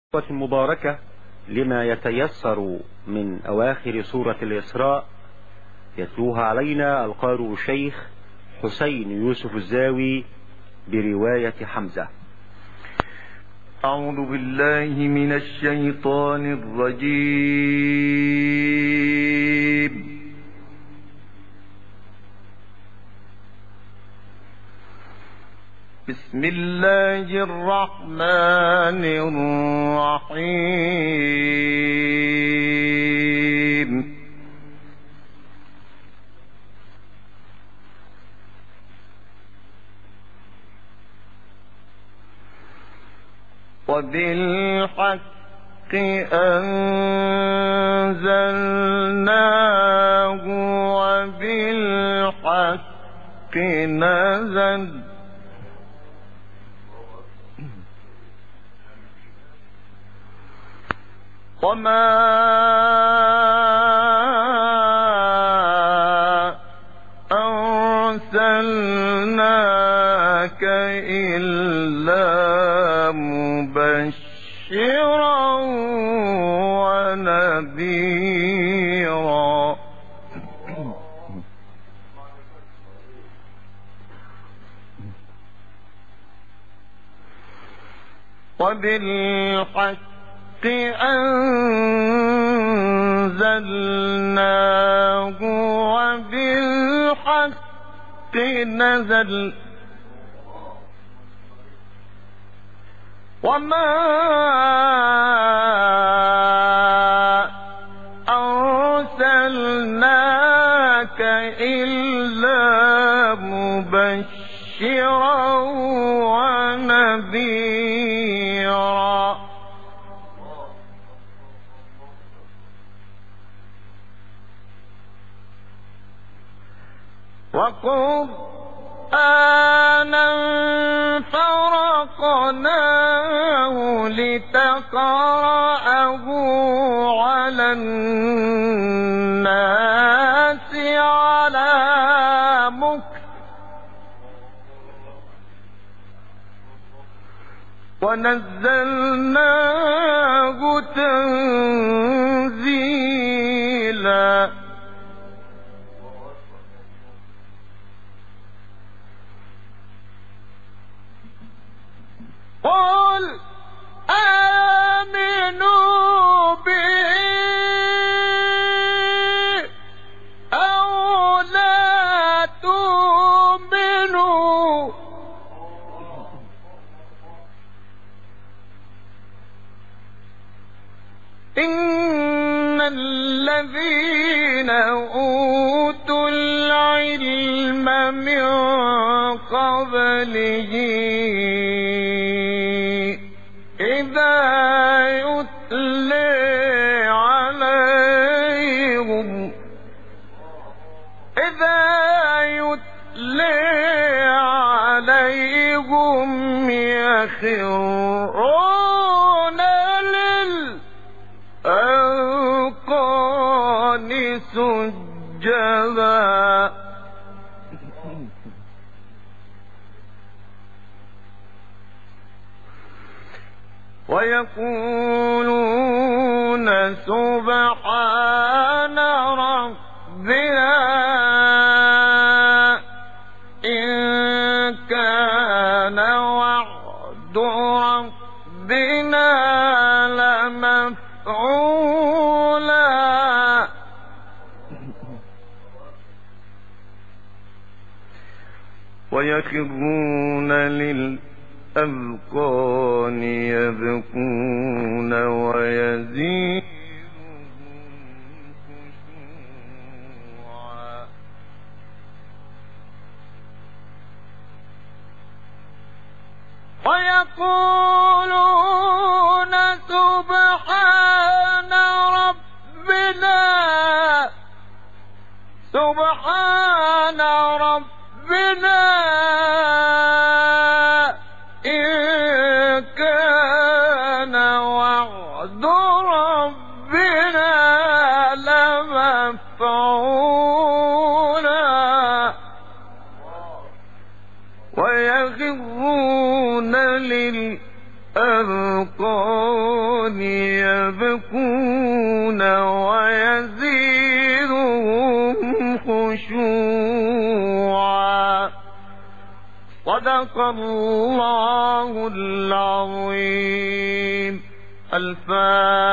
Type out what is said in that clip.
مباركة لما يتيسر من أواخر سورة الإسراء، يتلوها علينا القارئ الشيخ حسين يوسف الزاوي برواية حمزة. أعوذ بالله من الشيطان الرجيم. بسم الله الرحمن الرحيم. وبالحق أنزلناه وبالحق نزل وما أرسلناك إلا مبشرا ونذيرا. وبالحق أنزلناه وبالحق نزل وما أرسلناك إلا مبشرا ونذيرا. وقرآنا فرقناه لتقرأه على الناس على مكث ونزلناه تنزيلا. قل آمنوا به أو لا تؤمنوا إن الذين أوتوا العلم من قبله إذا يتلى عليهم يخرون للأذقان سجدا. ويقولون سبحان ربنا إن كان وعد ربنا لمفعولا. ويخرون للأذقان يبكون ويزيدهم خشوعا. ويقولون سبحان ربنا إن كان وعد ربنا لمفعولا. ويخرون للأذقان يبكون ويزيدهم خشوعا. صدق الله العظيم. الفاتحة.